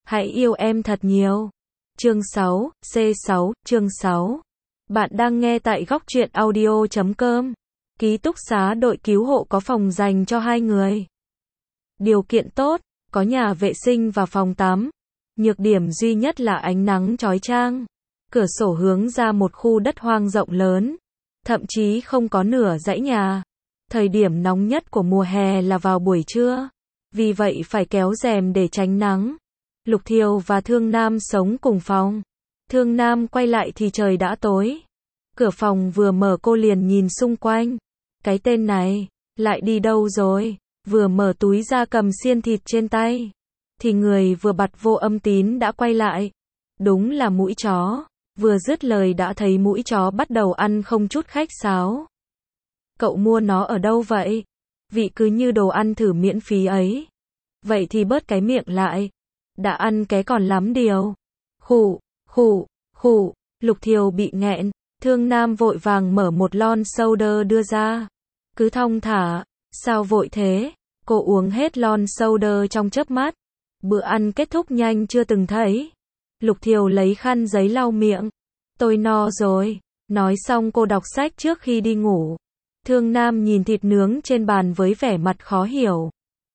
Hãy yêu em thật nhiều. Chương 6, C6, chương 6. Bạn đang nghe tại góc truyện audio.com. Ký túc xá đội cứu hộ có phòng dành cho 2 người. Điều kiện tốt, có nhà vệ sinh và phòng tắm. Nhược điểm duy nhất là ánh nắng chói chang. Cửa sổ hướng ra một khu đất hoang rộng lớn. Thậm chí không có nửa dãy nhà. Thời điểm nóng nhất của mùa hè là vào buổi trưa. Vì vậy phải kéo rèm để tránh nắng. Lục Thiều và Thương Nam sống cùng phòng. Thương Nam quay lại thì trời đã tối. Cửa phòng vừa mở cô liền nhìn xung quanh. Cái tên này, lại đi đâu rồi? Vừa mở túi ra cầm xiên thịt trên tay. Thì người vừa bặt vô âm tín đã quay lại. Đúng là mũi chó. Vừa dứt lời đã thấy mũi chó bắt đầu ăn không chút khách sáo. Cậu mua nó ở đâu vậy? Vị cứ như đồ ăn thử miễn phí ấy. Vậy thì bớt cái miệng lại. Đã ăn ké còn lắm điều. Khụ, khụ, khụ. Lục Thiều bị nghẹn. Thương Nam vội vàng mở một lon soda đưa ra. Cứ thong thả. Sao vội thế? Cô uống hết lon soda trong chớp mắt. Bữa ăn kết thúc nhanh chưa từng thấy. Lục Thiều lấy khăn giấy lau miệng. Tôi no rồi. Nói xong cô đọc sách trước khi đi ngủ. Thương Nam nhìn thịt nướng trên bàn với vẻ mặt khó hiểu.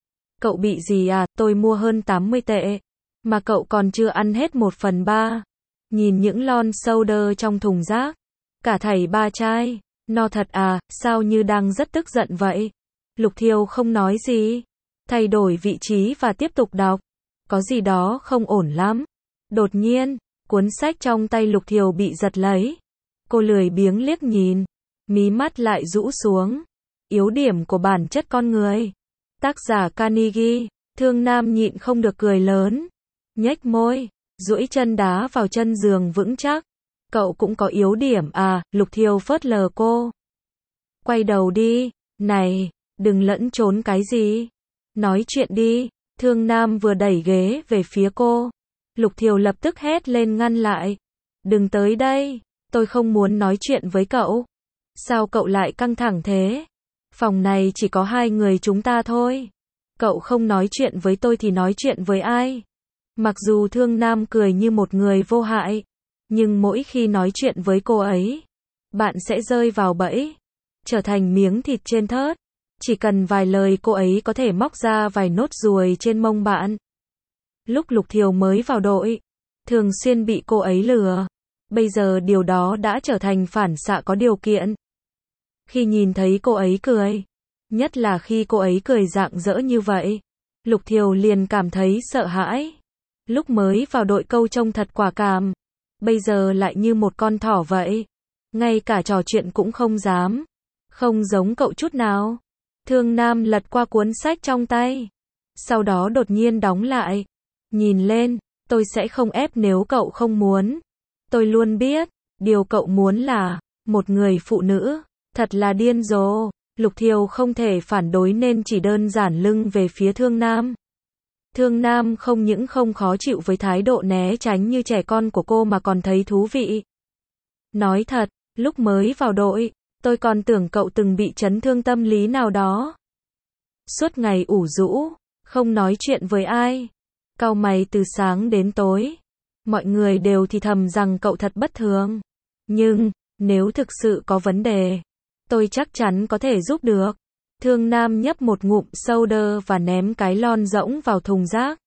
Cậu bị gì à? Tôi mua hơn 80 tệ. Mà cậu còn chưa ăn hết 1/3. Nhìn những lon soda trong thùng rác. Cả thảy 3 chai. No thật à? Sao như đang rất tức giận vậy? Lục Thiều không nói gì. Thay đổi vị trí và tiếp tục đọc. Có gì đó không ổn lắm. Đột nhiên, cuốn sách trong tay Lục Thiều bị giật lấy. Cô lười biếng liếc nhìn. Mí mắt lại rũ xuống. Yếu điểm của bản chất con người. Tác giả Carnegie. Thương Nam nhịn không được cười lớn. Nhếch môi, duỗi chân đá vào chân giường vững chắc. Cậu cũng có yếu điểm à? Lục Thiều phớt lờ cô. Quay đầu đi. Này, đừng lẫn trốn cái gì. Nói chuyện đi. Thương Nam vừa đẩy ghế về phía cô. Lục Thiều lập tức hét lên ngăn lại. Đừng tới đây. Tôi không muốn nói chuyện với cậu. Sao cậu lại căng thẳng thế? Phòng này chỉ có 2 người chúng ta thôi. Cậu không nói chuyện với tôi thì nói chuyện với ai? Mặc dù Thương Nam cười như một người vô hại. Nhưng mỗi khi nói chuyện với cô ấy, bạn sẽ rơi vào bẫy. Trở thành miếng thịt trên thớt. Chỉ cần vài lời cô ấy có thể móc ra vài nốt ruồi trên mông bạn. Lúc Lục Thiều mới vào đội, thường xuyên bị cô ấy lừa. Bây giờ điều đó đã trở thành phản xạ có điều kiện. Khi nhìn thấy cô ấy cười, nhất là khi cô ấy cười rạng rỡ như vậy, Lục Thiều liền cảm thấy sợ hãi. Lúc mới vào đội câu trông thật quả cảm, bây giờ lại như một con thỏ vậy. Ngay cả trò chuyện cũng không dám. Không giống cậu chút nào. Thương Nam lật qua cuốn sách trong tay. Sau đó đột nhiên đóng lại. Nhìn lên, tôi sẽ không ép nếu cậu không muốn. Tôi luôn biết, điều cậu muốn là một người phụ nữ. Thật là điên rồ. Lục Thiều không thể phản đối nên chỉ đơn giản lưng về phía Thương Nam. Thương Nam không những không khó chịu với thái độ né tránh như trẻ con của cô mà còn thấy thú vị. Nói thật, lúc mới vào đội, tôi còn tưởng cậu từng bị chấn thương tâm lý nào đó. Suốt ngày ủ rũ, không nói chuyện với ai. Cau mày từ sáng đến tối. Mọi người đều thì thầm rằng cậu thật bất thường. Nhưng, nếu thực sự có vấn đề, tôi chắc chắn có thể giúp được. Thương Nam nhấp một ngụm soda và ném cái lon rỗng vào thùng rác.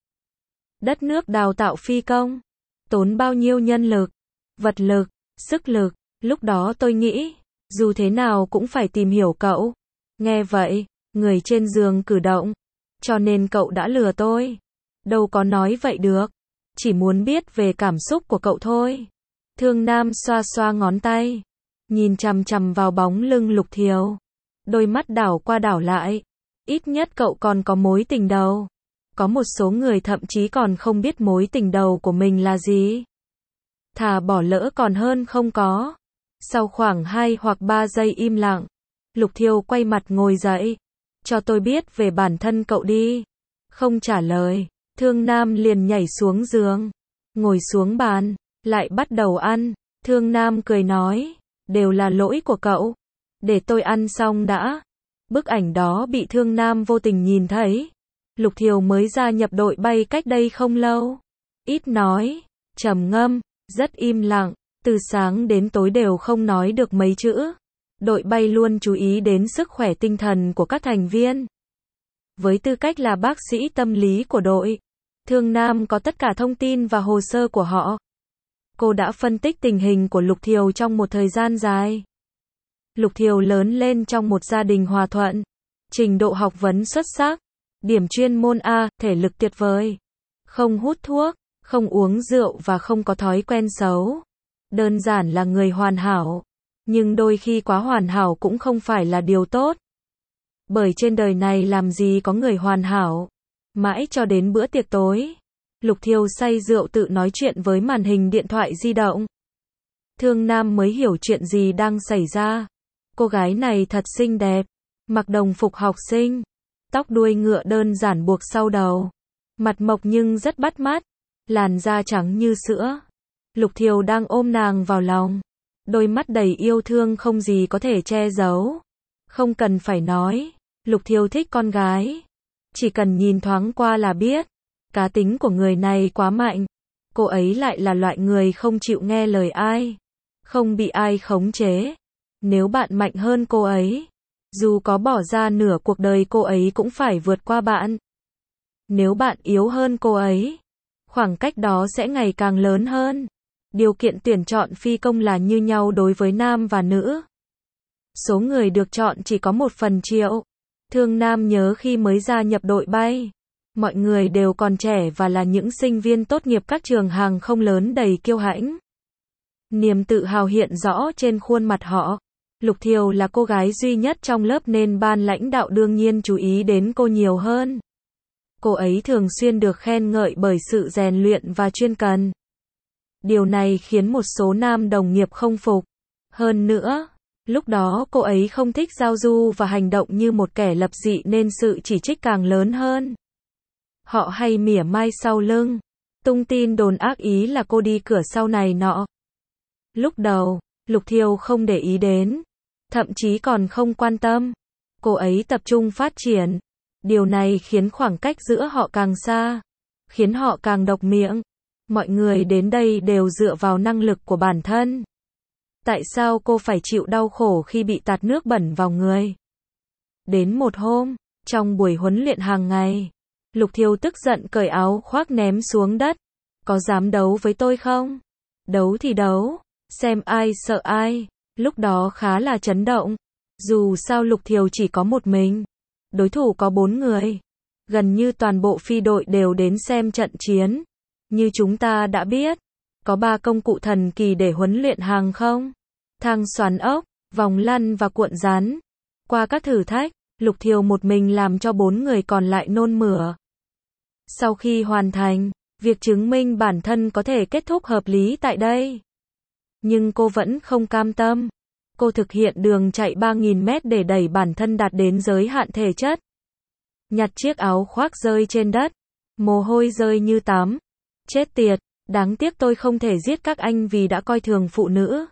Đất nước đào tạo phi công. Tốn bao nhiêu nhân lực, vật lực, sức lực. Lúc đó tôi nghĩ, dù thế nào cũng phải tìm hiểu cậu. Nghe vậy, người trên giường cử động. Cho nên cậu đã lừa tôi. Đâu có nói vậy được. Chỉ muốn biết về cảm xúc của cậu thôi. Thương Nam xoa xoa ngón tay. Nhìn chằm chằm vào bóng lưng Lục Thiều. Đôi mắt đảo qua đảo lại. Ít nhất cậu còn có mối tình đầu. Có một số người thậm chí còn không biết mối tình đầu của mình là gì. Thà bỏ lỡ còn hơn không có. Sau khoảng 2 hoặc 3 giây im lặng, Lục Thiều quay mặt ngồi dậy. Cho tôi biết về bản thân cậu đi. Không trả lời, Thương Nam liền nhảy xuống giường. Ngồi xuống bàn, lại bắt đầu ăn. Thương Nam cười nói, đều là lỗi của cậu. Để tôi ăn xong đã. Bức ảnh đó bị Thương Nam vô tình nhìn thấy. Lục Thiều mới gia nhập đội bay cách đây không lâu. ít nói, trầm ngâm, rất im lặng, từ sáng đến tối đều không nói được mấy chữ. Đội bay luôn chú ý đến sức khỏe tinh thần của các thành viên. Với tư cách là bác sĩ tâm lý của đội, Thương Nam có tất cả thông tin và hồ sơ của họ. Cô đã phân tích tình hình của Lục Thiều trong một thời gian dài. Lục Thiều lớn lên trong một gia đình hòa thuận, trình độ học vấn xuất sắc, điểm chuyên môn A, thể lực tuyệt vời, không hút thuốc, không uống rượu và không có thói quen xấu. Đơn giản là người hoàn hảo, nhưng đôi khi quá hoàn hảo cũng không phải là điều tốt. Bởi trên đời này làm gì có người hoàn hảo. Mãi cho đến bữa tiệc tối, Lục Thiều say rượu tự nói chuyện với màn hình điện thoại di động. Thương Nam mới hiểu chuyện gì đang xảy ra. Cô gái này thật xinh đẹp, mặc đồng phục học sinh, tóc đuôi ngựa đơn giản buộc sau đầu, mặt mộc nhưng rất bắt mắt, làn da trắng như sữa. Lục Thiều đang ôm nàng vào lòng, đôi mắt đầy yêu thương không gì có thể che giấu. Không cần phải nói, Lục Thiều thích con gái. Chỉ cần nhìn thoáng qua là biết, cá tính của người này quá mạnh. Cô ấy lại là loại người không chịu nghe lời ai, không bị ai khống chế. Nếu bạn mạnh hơn cô ấy, dù có bỏ ra nửa cuộc đời cô ấy cũng phải vượt qua bạn. Nếu bạn yếu hơn cô ấy, khoảng cách đó sẽ ngày càng lớn hơn. Điều kiện tuyển chọn phi công là như nhau đối với nam và nữ. Số người được chọn chỉ có 1/1.000.000. Thương Nam nhớ khi mới gia nhập đội bay, mọi người đều còn trẻ và là những sinh viên tốt nghiệp các trường hàng không lớn đầy kiêu hãnh. Niềm tự hào hiện rõ trên khuôn mặt họ. Lục Thiều là cô gái duy nhất trong lớp nên ban lãnh đạo đương nhiên chú ý đến cô nhiều hơn. Cô ấy thường xuyên được khen ngợi bởi sự rèn luyện và chuyên cần. Điều này khiến một số nam đồng nghiệp không phục. Hơn nữa, lúc đó cô ấy không thích giao du và hành động như một kẻ lập dị nên sự chỉ trích càng lớn hơn. Họ hay mỉa mai sau lưng, tung tin đồn ác ý là cô đi cửa sau này nọ. Lúc đầu, Lục Thiều không để ý đến, thậm chí còn không quan tâm. Cô ấy tập trung phát triển. Điều này khiến khoảng cách giữa họ càng xa, khiến họ càng độc miệng. Mọi người đến đây đều dựa vào năng lực của bản thân. Tại sao cô phải chịu đau khổ khi bị tạt nước bẩn vào người? Đến một hôm, trong buổi huấn luyện hàng ngày, Lục Thiều tức giận cởi áo khoác ném xuống đất. Có dám đấu với tôi không? Đấu thì đấu, xem ai sợ ai. Lúc đó khá là chấn động. Dù sao Lục Thiều chỉ có một mình, đối thủ có 4 người. Gần như toàn bộ phi đội đều đến xem trận chiến. Như chúng ta đã biết, có 3 công cụ thần kỳ để huấn luyện hàng không: thang xoắn ốc, vòng lăn và cuộn rắn. Qua các thử thách, Lục Thiều một mình làm cho 4 người còn lại nôn mửa. Sau khi hoàn thành, việc chứng minh bản thân có thể kết thúc hợp lý tại đây. Nhưng cô vẫn không cam tâm. Cô thực hiện đường chạy 3.000 mét để đẩy bản thân đạt đến giới hạn thể chất. Nhặt chiếc áo khoác rơi trên đất, mồ hôi rơi như tắm. Chết tiệt, đáng tiếc tôi không thể giết các anh vì đã coi thường phụ nữ.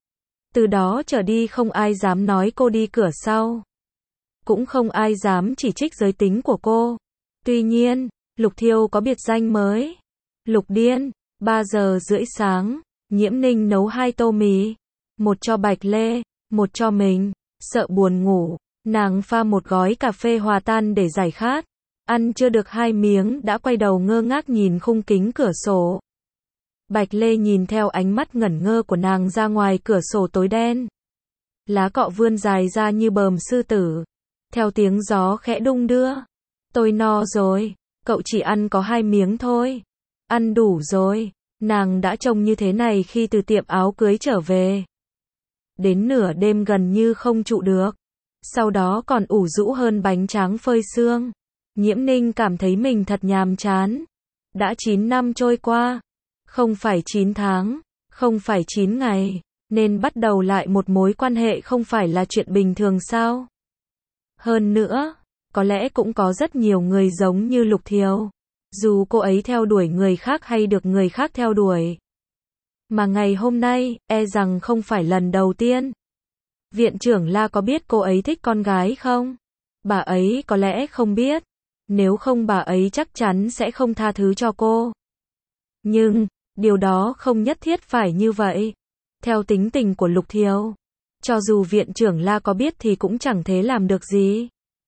Từ đó trở đi không ai dám nói cô đi cửa sau. Cũng không ai dám chỉ trích giới tính của cô. Tuy nhiên, Lục Thiều có biệt danh mới. Lục Điên. 3 giờ rưỡi sáng, Nhiễm Ninh nấu 2 tô mì. Một cho Bạch Lê, một cho mình. Sợ buồn ngủ, nàng pha một gói cà phê hòa tan để giải khát. Ăn chưa được 2 miếng đã quay đầu ngơ ngác nhìn khung kính cửa sổ. Bạch Lê nhìn theo ánh mắt ngẩn ngơ của nàng ra ngoài cửa sổ tối đen. Lá cọ vươn dài ra như bờm sư tử. Theo tiếng gió khẽ đung đưa. Tôi no rồi, cậu chỉ ăn có 2 miếng thôi. Ăn đủ rồi. Nàng đã trông như thế này khi từ tiệm áo cưới trở về. Đến nửa đêm gần như không trụ được. Sau đó còn ủ rũ hơn bánh tráng phơi sương. Nhiễm Ninh cảm thấy mình thật nhàm chán. Đã 9 năm trôi qua. Không phải 9 tháng. Không phải 9 ngày. Nên bắt đầu lại một mối quan hệ không phải là chuyện bình thường sao? Hơn nữa, có lẽ cũng có rất nhiều người giống như Lục Thiều. Dù cô ấy theo đuổi người khác hay được người khác theo đuổi. Mà ngày hôm nay, e rằng không phải lần đầu tiên. Viện trưởng La có biết cô ấy thích con gái không? Bà ấy có lẽ không biết. Nếu không bà ấy chắc chắn sẽ không tha thứ cho cô. Nhưng, điều đó không nhất thiết phải như vậy. Theo tính tình của Lục Thiều, cho dù viện trưởng La có biết thì cũng chẳng thế làm được gì.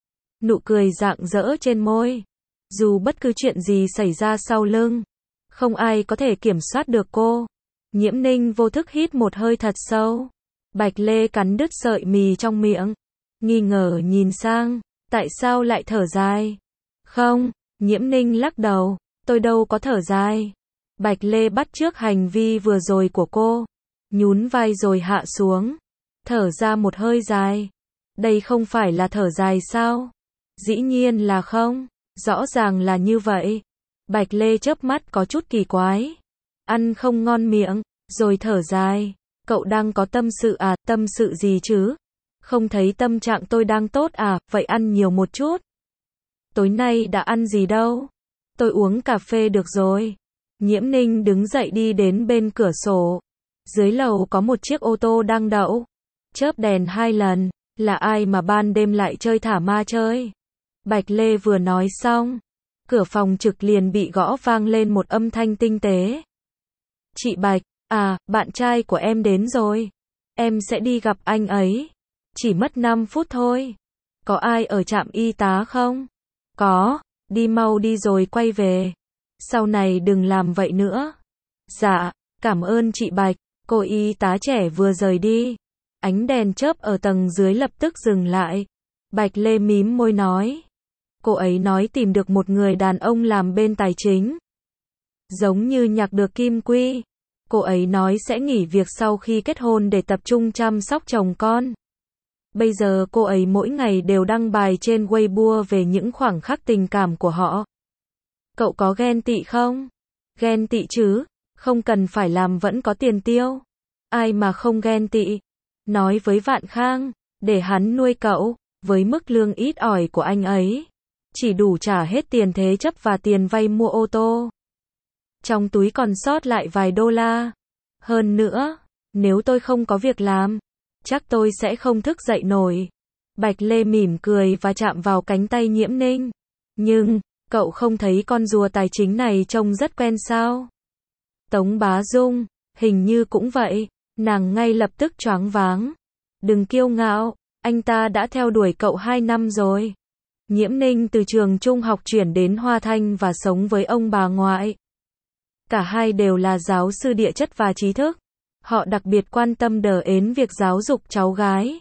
Nụ cười rạng rỡ trên môi. Dù bất cứ chuyện gì xảy ra sau lưng, không ai có thể kiểm soát được cô. Nhiễm Ninh vô thức hít một hơi thật sâu. Bạch Lê cắn đứt sợi mì trong miệng. Nghi ngờ nhìn sang, tại sao lại thở dài? Không, Nhiễm Ninh lắc đầu, tôi đâu có thở dài. Bạch Lê bắt chước hành vi vừa rồi của cô, nhún vai rồi hạ xuống, thở ra một hơi dài. Đây không phải là thở dài sao? Dĩ nhiên là không, rõ ràng là như vậy. Bạch Lê chớp mắt có chút kỳ quái. Ăn không ngon miệng, rồi thở dài. Cậu đang có tâm sự à? Tâm sự gì chứ? Không thấy tâm trạng tôi đang tốt à? Vậy ăn nhiều một chút. Tối nay đã ăn gì đâu? Tôi uống cà phê được rồi. Nhiễm Ninh đứng dậy đi đến bên cửa sổ. Dưới lầu có một chiếc ô tô đang đậu. Chớp đèn 2 lần. Là ai mà ban đêm lại chơi thả ma chơi? Bạch Lê vừa nói xong, cửa phòng trực liền bị gõ vang lên một âm thanh tinh tế. Chị Bạch, à, bạn trai của em đến rồi. Em sẽ đi gặp anh ấy. Chỉ mất 5 phút thôi. Có ai ở trạm y tá không? Có, đi mau đi rồi quay về. Sau này đừng làm vậy nữa. Dạ, cảm ơn chị Bạch. Cô y tá trẻ vừa rời đi. Ánh đèn chớp ở tầng dưới lập tức dừng lại. Bạch Lê mím môi nói. Cô ấy nói tìm được một người đàn ông làm bên tài chính. Giống như nhặt được kim quy. Cô ấy nói sẽ nghỉ việc sau khi kết hôn để tập trung chăm sóc chồng con. Bây giờ cô ấy mỗi ngày đều đăng bài trên Weibo về những khoảnh khắc tình cảm của họ. Cậu có ghen tị không? Ghen tị chứ, không cần phải làm vẫn có tiền tiêu. Ai mà không ghen tị? Nói với Vạn Khang, để hắn nuôi cậu, với mức lương ít ỏi của anh ấy. Chỉ đủ trả hết tiền thế chấp và tiền vay mua ô tô. Trong túi còn sót lại vài đô la. Hơn nữa, nếu tôi không có việc làm, chắc tôi sẽ không thức dậy nổi. Bạch Lê mỉm cười và chạm vào cánh tay Nhiễm Ninh. Nhưng, cậu không thấy con rùa tài chính này trông rất quen sao? Tống Bá Dung, hình như cũng vậy. Nàng ngay lập tức choáng váng. Đừng kiêu ngạo, anh ta đã theo đuổi cậu 2 năm rồi. Nhiễm Ninh từ trường trung học chuyển đến Hoa Thanh và sống với ông bà ngoại. Cả hai đều là giáo sư địa chất và trí thức. Họ đặc biệt quan tâm đến việc giáo dục cháu gái.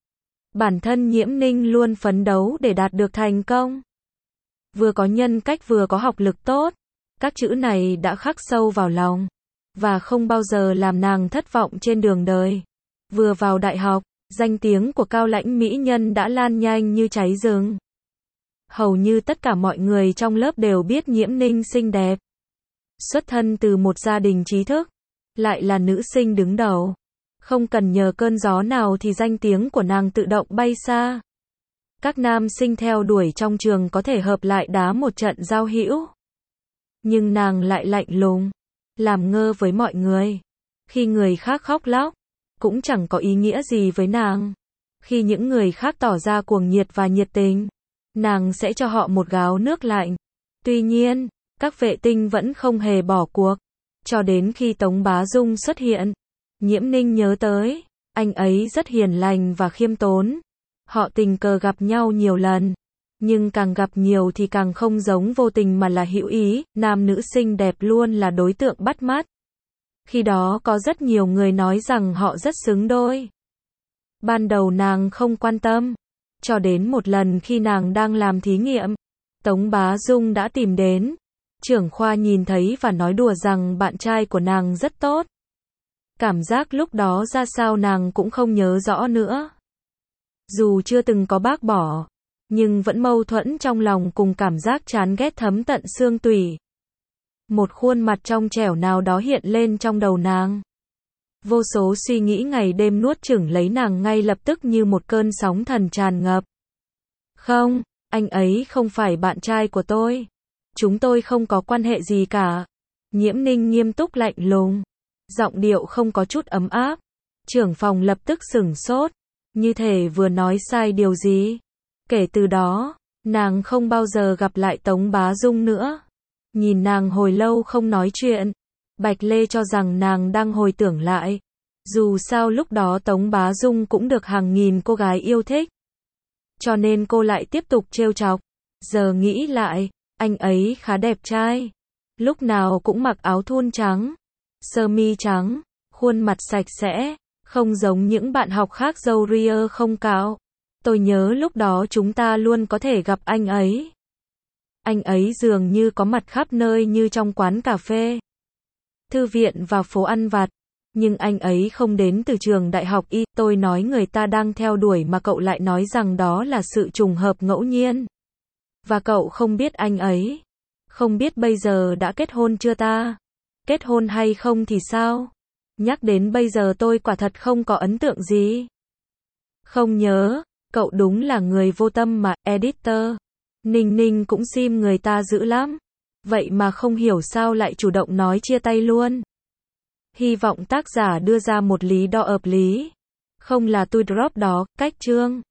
Bản thân Nhiễm Ninh luôn phấn đấu để đạt được thành công. Vừa có nhân cách vừa có học lực tốt. Các chữ này đã khắc sâu vào lòng. Và không bao giờ làm nàng thất vọng trên đường đời. Vừa vào đại học, danh tiếng của cao lãnh mỹ nhân đã lan nhanh như cháy rừng. Hầu như tất cả mọi người trong lớp đều biết Nhiễm Ninh xinh đẹp. Xuất thân từ một gia đình trí thức, lại là nữ sinh đứng đầu. Không cần nhờ cơn gió nào thì danh tiếng của nàng tự động bay xa. Các nam sinh theo đuổi trong trường có thể hợp lại đá một trận giao hữu. Nhưng nàng lại lạnh lùng, làm ngơ với mọi người. Khi người khác khóc lóc, cũng chẳng có ý nghĩa gì với nàng. Khi những người khác tỏ ra cuồng nhiệt và nhiệt tình, nàng sẽ cho họ một gáo nước lạnh. Tuy nhiên, các vệ tinh vẫn không hề bỏ cuộc. Cho đến khi Tống Bá Dung xuất hiện, Nhiễm Ninh nhớ tới, anh ấy rất hiền lành và khiêm tốn. Họ tình cờ gặp nhau nhiều lần, nhưng càng gặp nhiều thì càng không giống vô tình mà là hữu ý. Nam nữ xinh đẹp luôn là đối tượng bắt mắt. Khi đó có rất nhiều người nói rằng họ rất xứng đôi. Ban đầu nàng không quan tâm, cho đến một lần khi nàng đang làm thí nghiệm, Tống Bá Dung đã tìm đến. Trưởng khoa nhìn thấy và nói đùa rằng bạn trai của nàng rất tốt. Cảm giác lúc đó ra sao nàng cũng không nhớ rõ nữa. Dù chưa từng có bác bỏ, nhưng vẫn mâu thuẫn trong lòng cùng cảm giác chán ghét thấm tận xương tủy. Một khuôn mặt trong trẻo nào đó hiện lên trong đầu nàng. Vô số suy nghĩ ngày đêm nuốt chửng lấy nàng ngay lập tức như một cơn sóng thần tràn ngập. Không, anh ấy không phải bạn trai của tôi. Chúng tôi không có quan hệ gì cả. Nhiễm Ninh nghiêm túc lạnh lùng. Giọng điệu không có chút ấm áp. Trưởng phòng lập tức sửng sốt. Như thể vừa nói sai điều gì. Kể từ đó, nàng không bao giờ gặp lại Tống Bá Dung nữa. Nhìn nàng hồi lâu không nói chuyện, Bạch Lê cho rằng nàng đang hồi tưởng lại. Dù sao lúc đó Tống Bá Dung cũng được hàng nghìn cô gái yêu thích. Cho nên cô lại tiếp tục trêu chọc. Giờ nghĩ lại, anh ấy khá đẹp trai. Lúc nào cũng mặc áo thun trắng, sơ mi trắng, khuôn mặt sạch sẽ, không giống những bạn học khác râu ria không cạo. Tôi nhớ lúc đó chúng ta luôn có thể gặp anh ấy. Anh ấy dường như có mặt khắp nơi như trong quán cà phê, thư viện và phố ăn vặt. Nhưng anh ấy không đến từ trường đại học Y. Tôi nói người ta đang theo đuổi mà cậu lại nói rằng đó là sự trùng hợp ngẫu nhiên. Và cậu không biết anh ấy. Không biết bây giờ đã kết hôn chưa ta? Kết hôn hay không thì sao? Nhắc đến bây giờ tôi quả thật không có ấn tượng gì. Không nhớ, cậu đúng là người vô tâm mà, editor. Ninh Ninh cũng sim người ta dữ lắm. Vậy mà không hiểu sao lại chủ động nói chia tay luôn. Hy vọng tác giả đưa ra một lý do hợp lý. Không là tôi drop đó, cách chương.